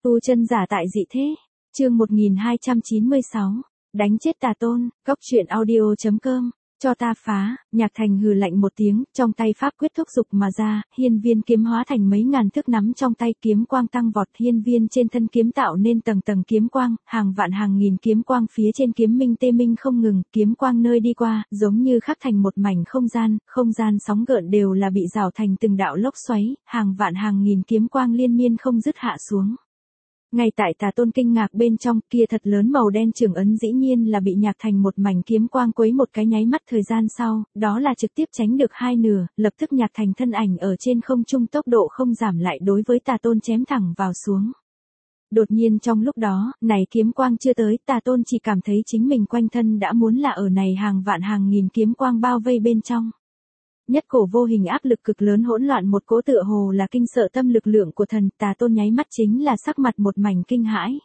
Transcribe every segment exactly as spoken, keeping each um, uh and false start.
Tu chân giả tại dị thế. Chương một nghìn hai trăm chín mươi sáu. Đánh chết tà tôn. Góc truyện audio chấm com. Cho ta phá. Nhạc Thành hừ lạnh một tiếng, trong tay pháp quyết thúc dục mà ra, hiên viên kiếm hóa thành mấy ngàn thước nắm trong tay, kiếm quang tăng vọt, hiên viên trên thân kiếm tạo nên tầng tầng kiếm quang, hàng vạn hàng nghìn kiếm quang phía trên kiếm minh tê minh không ngừng, kiếm quang nơi đi qua, giống như khắc thành một mảnh không gian, không gian sóng gợn đều là bị rào thành từng đạo lốc xoáy, hàng vạn hàng nghìn kiếm quang liên miên không dứt hạ xuống. Ngay tại tà tôn kinh ngạc bên trong, kia thật lớn màu đen trường ấn dĩ nhiên là bị Nhạc Thành một mảnh kiếm quang quấy một cái nháy mắt, thời gian sau, đó là trực tiếp tránh được hai nửa, lập tức Nhạc Thành thân ảnh ở trên không trung tốc độ không giảm lại đối với tà tôn chém thẳng vào xuống. Đột nhiên trong lúc đó, này kiếm quang chưa tới, tà tôn chỉ cảm thấy chính mình quanh thân đã muốn là ở này hàng vạn hàng nghìn kiếm quang bao vây bên trong. Nhất cổ vô hình áp lực cực lớn hỗn loạn, một cỗ tựa hồ là kinh sợ tâm lực lượng của thần, tà tôn nháy mắt chính là sắc mặt một mảnh kinh hãi.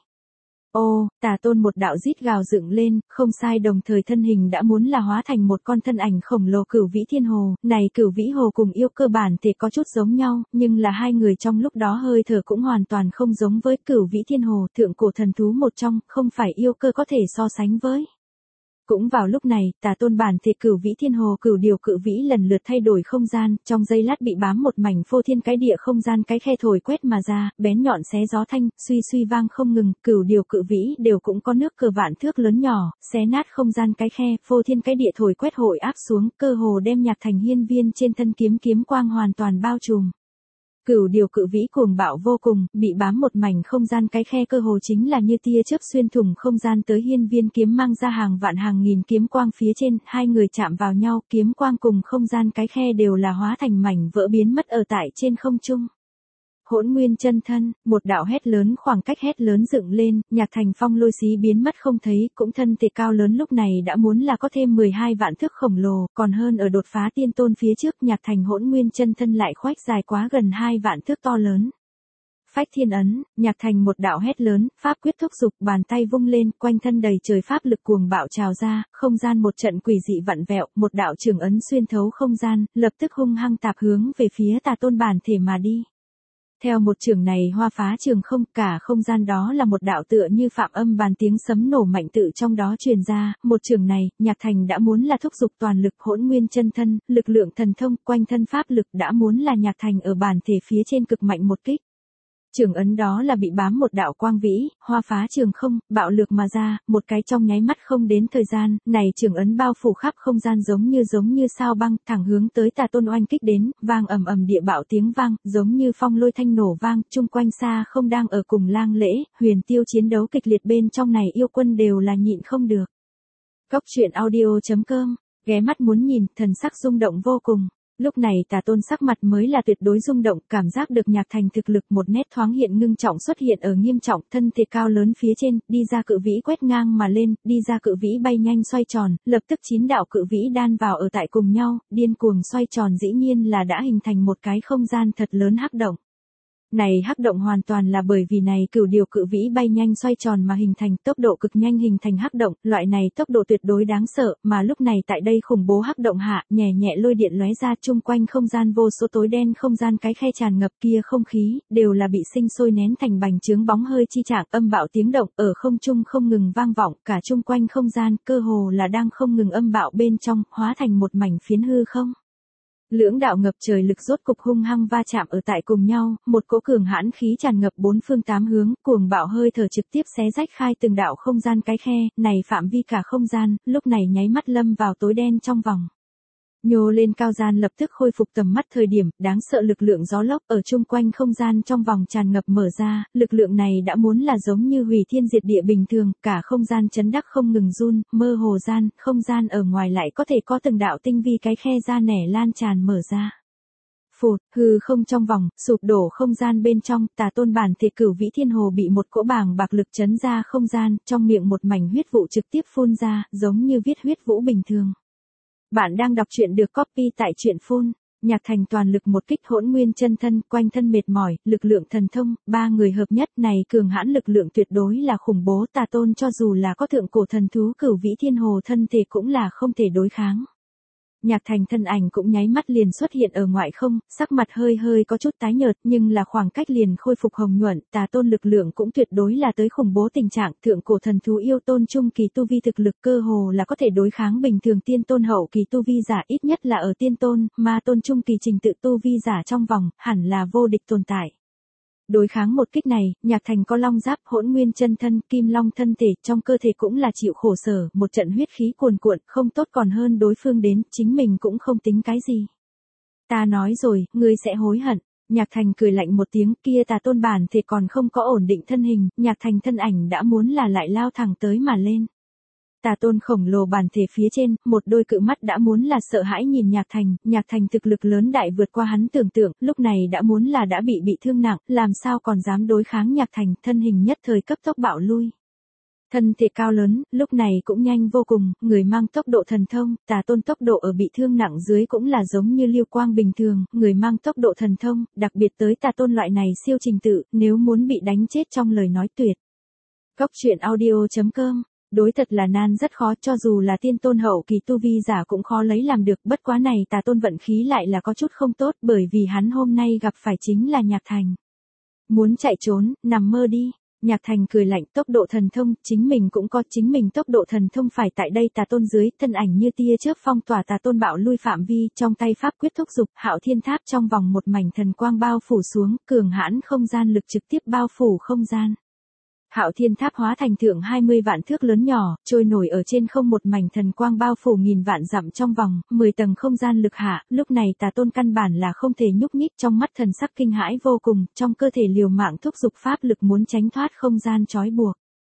Ô, tà tôn một đạo rít gào dựng lên, không sai, đồng thời thân hình đã muốn là hóa thành một con thân ảnh khổng lồ Cửu Vĩ Thiên Hồ, này Cửu Vĩ Hồ cùng yêu cơ bản thì có chút giống nhau, nhưng là hai người trong lúc đó hơi thở cũng hoàn toàn không giống với Cửu Vĩ Thiên Hồ, thượng cổ thần thú một trong, không phải yêu cơ có thể so sánh với. Cũng vào lúc này, tà tôn bản thể Cửu Vĩ Thiên Hồ, Cửu Điều Cự Vĩ lần lượt thay đổi không gian, trong giây lát bị bám một mảnh phô thiên cái địa không gian, cái khe thổi quét mà ra, bén nhọn xé gió thanh, suy suy vang không ngừng, Cửu Điều Cự Vĩ đều cũng có nước cờ vạn thước lớn nhỏ, xé nát không gian cái khe, phô thiên cái địa thổi quét hội áp xuống, cơ hồ đem Nhạc Thành hiên viên trên thân kiếm kiếm quang hoàn toàn bao trùm. Cửu Điều Cự Vĩ cuồng bạo vô cùng, bị bám một mảnh không gian cái khe cơ hồ chính là như tia chớp xuyên thủng không gian tới hiên viên kiếm mang ra hàng vạn hàng nghìn kiếm quang phía trên, hai người chạm vào nhau, kiếm quang cùng không gian cái khe đều là hóa thành mảnh vỡ biến mất ở tại trên không trung. Hỗn Nguyên Chân Thân, một đạo hét lớn, khoảng cách hét lớn dựng lên, Nhạc Thành phong lôi xí biến mất không thấy, cũng thân thể cao lớn lúc này đã muốn là có thêm mười hai vạn thước khổng lồ, còn hơn ở đột phá tiên tôn phía trước, Nhạc Thành Hỗn Nguyên Chân Thân lại khoách dài quá gần hai vạn thước to lớn. Phách Thiên Ấn, Nhạc Thành một đạo hét lớn, pháp quyết thúc dục, bàn tay vung lên, quanh thân đầy trời pháp lực cuồng bạo trào ra, không gian một trận quỷ dị vặn vẹo, một đạo trường ấn xuyên thấu không gian, lập tức hung hăng tạp hướng về phía tà tôn bản thể mà đi. Theo một trường này hoa phá trường không, cả không gian đó là một đạo tựa như phạm âm bàn tiếng sấm nổ mạnh tự trong đó truyền ra, một trường này, Nhạc Thành đã muốn là thúc dục toàn lực Hỗn Nguyên Chân Thân, lực lượng thần thông, quanh thân pháp lực đã muốn là Nhạc Thành ở bản thể phía trên cực mạnh một kích. Trường ấn đó là bị bám một đạo quang vĩ, hoa phá trường không, bạo lược mà ra, một cái trong nháy mắt không đến thời gian, này trường ấn bao phủ khắp không gian giống như giống như sao băng, thẳng hướng tới tà tôn oanh kích đến, vang ầm ầm địa bạo tiếng vang, giống như phong lôi thanh nổ vang, chung quanh xa không đang ở cùng lang lễ, huyền tiêu chiến đấu kịch liệt bên trong này yêu quân đều là nhịn không được. Góc truyện audio chấm com, ghé mắt muốn nhìn, thần sắc rung động vô cùng. Lúc này tà tôn sắc mặt mới là tuyệt đối rung động, cảm giác được Nhạc Thành thực lực một nét thoáng hiện ngưng trọng xuất hiện ở nghiêm trọng, thân thể cao lớn phía trên, đi ra cự vĩ quét ngang mà lên, đi ra cự vĩ bay nhanh xoay tròn, lập tức chín đạo cự vĩ đan vào ở tại cùng nhau, điên cuồng xoay tròn dĩ nhiên là đã hình thành một cái không gian thật lớn hắc động. Này hắc động hoàn toàn là bởi vì này Cửu Điều Cự Vĩ bay nhanh xoay tròn mà hình thành, tốc độ cực nhanh hình thành hắc động, loại này tốc độ tuyệt đối đáng sợ, mà lúc này tại đây khủng bố hắc động hạ, nhẹ nhẹ lôi điện lóe ra, chung quanh không gian vô số tối đen, không gian cái khe tràn ngập kia không khí, đều là bị sinh sôi nén thành bành trướng bóng hơi chi trạng, âm bạo tiếng động ở không trung không ngừng vang vọng, cả chung quanh không gian, cơ hồ là đang không ngừng âm bạo bên trong, hóa thành một mảnh phiến hư không. Lưỡng đạo ngập trời lực rốt cục hung hăng va chạm ở tại cùng nhau, một cỗ cường hãn khí tràn ngập bốn phương tám hướng, cuồng bạo hơi thở trực tiếp xé rách khai từng đạo không gian cái khe, này phạm vi cả không gian, lúc này nháy mắt lâm vào tối đen trong vòng. Nhô lên cao gian lập tức khôi phục tầm mắt thời điểm, đáng sợ lực lượng gió lốc ở chung quanh không gian trong vòng tràn ngập mở ra, lực lượng này đã muốn là giống như hủy thiên diệt địa bình thường, cả không gian chấn đắc không ngừng run, mơ hồ gian, không gian ở ngoài lại có thể có từng đạo tinh vi cái khe ra nẻ lan tràn mở ra. Phụt, hư không trong vòng, sụp đổ không gian bên trong, tà tôn bản thể Cửu Vĩ Thiên Hồ bị một cỗ bàng bạc lực chấn ra không gian, trong miệng một mảnh huyết vụ trực tiếp phun ra, giống như viết huyết vũ bình thường. Bạn đang đọc truyện được copy tại truyện phun. Nhạc Thành toàn lực một kích Hỗn Nguyên Chân Thân, quanh thân mệt mỏi, lực lượng thần thông, ba người hợp nhất này cường hãn lực lượng tuyệt đối là khủng bố, tà tôn cho dù là có thượng cổ thần thú Cửu Vĩ Thiên Hồ thân thể cũng là không thể đối kháng. Nhạc Thành thân ảnh cũng nháy mắt liền xuất hiện ở ngoại không, sắc mặt hơi hơi có chút tái nhợt, nhưng là khoảng cách liền khôi phục hồng nhuận, tà tôn lực lượng cũng tuyệt đối là tới khủng bố tình trạng, thượng cổ thần thú yêu tôn trung kỳ tu vi thực lực cơ hồ là có thể đối kháng bình thường tiên tôn hậu kỳ tu vi giả, ít nhất là ở tiên tôn, ma tôn trung kỳ trình tự tu vi giả trong vòng, hẳn là vô địch tồn tại. Đối kháng một kích này, Nhạc Thành có long giáp, hỗn nguyên chân thân, kim long thân thể, trong cơ thể cũng là chịu khổ sở, một trận huyết khí cuồn cuộn, không tốt còn hơn đối phương đến, chính mình cũng không tính cái gì. Ta nói rồi, ngươi sẽ hối hận. Nhạc Thành cười lạnh một tiếng, kia tà tôn bản thể còn không có ổn định thân hình, Nhạc Thành thân ảnh đã muốn là lại lao thẳng tới mà lên. Tà tôn khổng lồ bản thể phía trên, một đôi cự mắt đã muốn là sợ hãi nhìn Nhạc Thành, Nhạc Thành thực lực lớn đại vượt qua hắn tưởng tượng, lúc này đã muốn là đã bị bị thương nặng, làm sao còn dám đối kháng Nhạc Thành, thân hình nhất thời cấp tốc bạo lui. Thân thể cao lớn, lúc này cũng nhanh vô cùng, người mang tốc độ thần thông, tà tôn tốc độ ở bị thương nặng dưới cũng là giống như lưu quang bình thường, người mang tốc độ thần thông, đặc biệt tới tà tôn loại này siêu trình tự, nếu muốn bị đánh chết trong lời nói tuyệt. Cốc truyện audio chấm com Đối thật là nan rất khó, cho dù là tiên tôn hậu kỳ tu vi giả cũng khó lấy làm được, bất quá này tà tôn vận khí lại là có chút không tốt, bởi vì hắn hôm nay gặp phải chính là Nhạc Thành. Muốn chạy trốn, nằm mơ đi. Nhạc Thành cười lạnh, tốc độ thần thông, chính mình cũng có, chính mình tốc độ thần thông phải tại đây tà tôn dưới, thân ảnh như tia chớp phong tỏa tà tôn bạo lui phạm vi, trong tay pháp quyết thúc dục, Hạo Thiên Tháp trong vòng một mảnh thần quang bao phủ xuống, cường hãn không gian lực trực tiếp bao phủ không gian. Hạo Thiên Tháp hóa thành thượng hai mươi vạn thước lớn nhỏ, trôi nổi ở trên không, một mảnh thần quang bao phủ nghìn vạn dặm trong vòng, mười tầng không gian lực hạ, lúc này tà tôn căn bản là không thể nhúc nhích, trong mắt thần sắc kinh hãi vô cùng, trong cơ thể liều mạng thúc dục pháp lực muốn tránh thoát không gian trói buộc.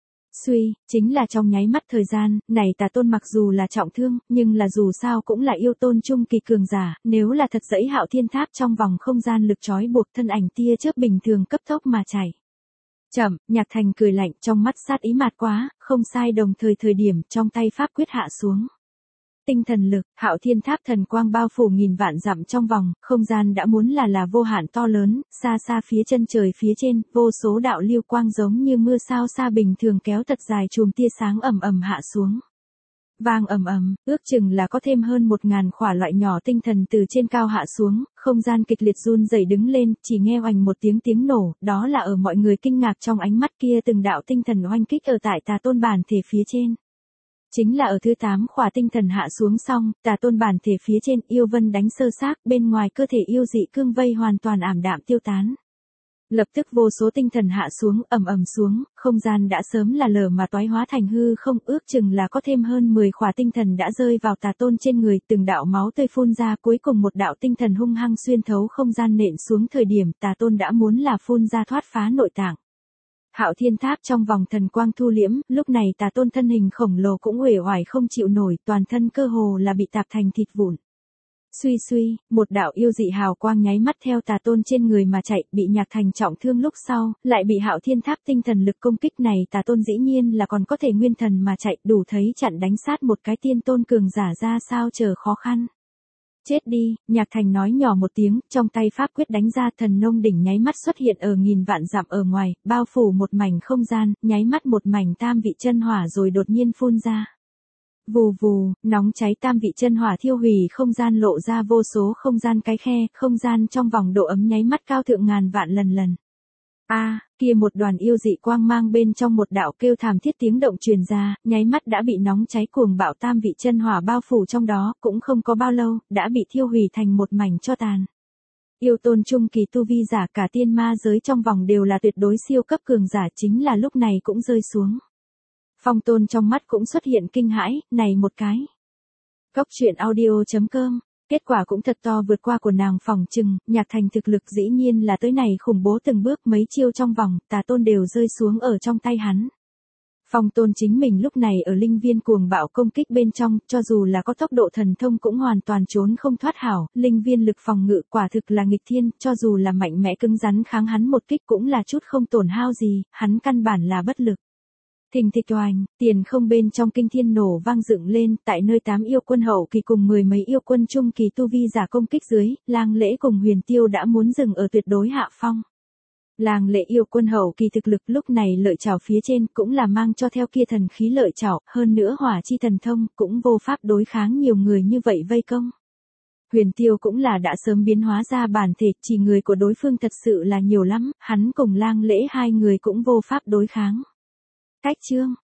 Suy, chính là trong nháy mắt thời gian, này tà tôn mặc dù là trọng thương, nhưng là dù sao cũng là yêu tôn trung kỳ cường giả, nếu là thật dẫy Hạo Thiên Tháp trong vòng không gian lực trói buộc, thân ảnh tia chớp bình thường cấp tốc mà chảy. Chậm, Nhạc Thành cười lạnh, trong mắt sát ý mạt quá, không sai, đồng thời thời điểm, trong tay pháp quyết hạ xuống. Tinh thần lực, Hạo Thiên Tháp thần quang bao phủ nghìn vạn dặm trong vòng, không gian đã muốn là là vô hạn to lớn, xa xa phía chân trời phía trên, vô số đạo lưu quang giống như mưa sao xa bình thường kéo thật dài chùm tia sáng ầm ầm hạ xuống. Vang ầm ầm, ước chừng là có thêm hơn một ngàn khỏa loại nhỏ tinh thần từ trên cao hạ xuống, không gian kịch liệt run rẩy đứng lên, chỉ nghe oành một tiếng tiếng nổ, đó là ở mọi người kinh ngạc trong ánh mắt kia từng đạo tinh thần oanh kích ở tại tà tôn bản thể phía trên. Chính là ở thứ tám khỏa tinh thần hạ xuống xong, tà tôn bản thể phía trên yêu vân đánh sơ xác, bên ngoài cơ thể yêu dị cương vây hoàn toàn ảm đạm tiêu tán. Lập tức vô số tinh thần hạ xuống, ầm ầm xuống, không gian đã sớm là lở mà toái hóa thành hư không, ước chừng là có thêm hơn mười khỏa tinh thần đã rơi vào tà tôn trên người, từng đạo máu tươi phun ra, cuối cùng một đạo tinh thần hung hăng xuyên thấu không gian nện xuống, thời điểm tà tôn đã muốn là phun ra thoát phá nội tạng. Hạo Thiên Tháp trong vòng thần quang thu liễm, lúc này tà tôn thân hình khổng lồ cũng uể oải không chịu nổi, toàn thân cơ hồ là bị tạp thành thịt vụn. Suy suy, một đạo yêu dị hào quang nháy mắt theo tà tôn trên người mà chạy, bị Nhạc Thành trọng thương lúc sau, lại bị Hạo Thiên Tháp tinh thần lực công kích này, tà tôn dĩ nhiên là còn có thể nguyên thần mà chạy, đủ thấy chặn đánh sát một cái tiên tôn cường giả ra sao chờ khó khăn. Chết đi, Nhạc Thành nói nhỏ một tiếng, trong tay pháp quyết đánh ra, thần nông đỉnh nháy mắt xuất hiện ở nghìn vạn dặm ở ngoài, bao phủ một mảnh không gian, nháy mắt một mảnh tam vị chân hỏa rồi đột nhiên phun ra. Vù vù, nóng cháy tam vị chân hỏa thiêu hủy không gian, lộ ra vô số không gian cái khe, không gian trong vòng độ ấm nháy mắt cao thượng ngàn vạn lần lần. A, à, kia một đoàn yêu dị quang mang bên trong một đạo kêu thảm thiết tiếng động truyền ra, nháy mắt đã bị nóng cháy cuồng bạo tam vị chân hỏa bao phủ trong đó, cũng không có bao lâu, đã bị thiêu hủy thành một mảnh tro tàn. Yêu tôn trung kỳ tu vi giả cả tiên ma giới trong vòng đều là tuyệt đối siêu cấp cường giả, chính là lúc này cũng rơi xuống. Phong Tôn trong mắt cũng xuất hiện kinh hãi, này một cái. Cốc truyện audio chấm com, kết quả cũng thật to vượt qua của nàng phòng trừng, Nhạc Thành thực lực dĩ nhiên là tới này khủng bố từng bước, mấy chiêu trong vòng, tà tôn đều rơi xuống ở trong tay hắn. Phong Tôn chính mình lúc này ở linh viên cuồng bạo công kích bên trong, cho dù là có tốc độ thần thông cũng hoàn toàn trốn không thoát hảo, linh viên lực phòng ngự quả thực là nghịch thiên, cho dù là mạnh mẽ cứng rắn kháng hắn một kích cũng là chút không tổn hao gì, hắn căn bản là bất lực. Thình thịch oanh, tiền không bên trong kinh thiên nổ vang dựng lên, tại nơi tám yêu quân hậu kỳ cùng mười mấy yêu quân trung kỳ tu vi giả công kích dưới, Lang Lễ cùng Huyền Tiêu đã muốn dừng ở tuyệt đối hạ phong. Lang Lễ yêu quân hậu kỳ thực lực lúc này lợi trảo phía trên cũng là mang cho theo kia thần khí lợi trảo, hơn nữa hỏa chi thần thông cũng vô pháp đối kháng nhiều người như vậy vây công. Huyền Tiêu cũng là đã sớm biến hóa ra bản thể, chỉ người của đối phương thật sự là nhiều lắm, hắn cùng Lang Lễ hai người cũng vô pháp đối kháng. Cách chương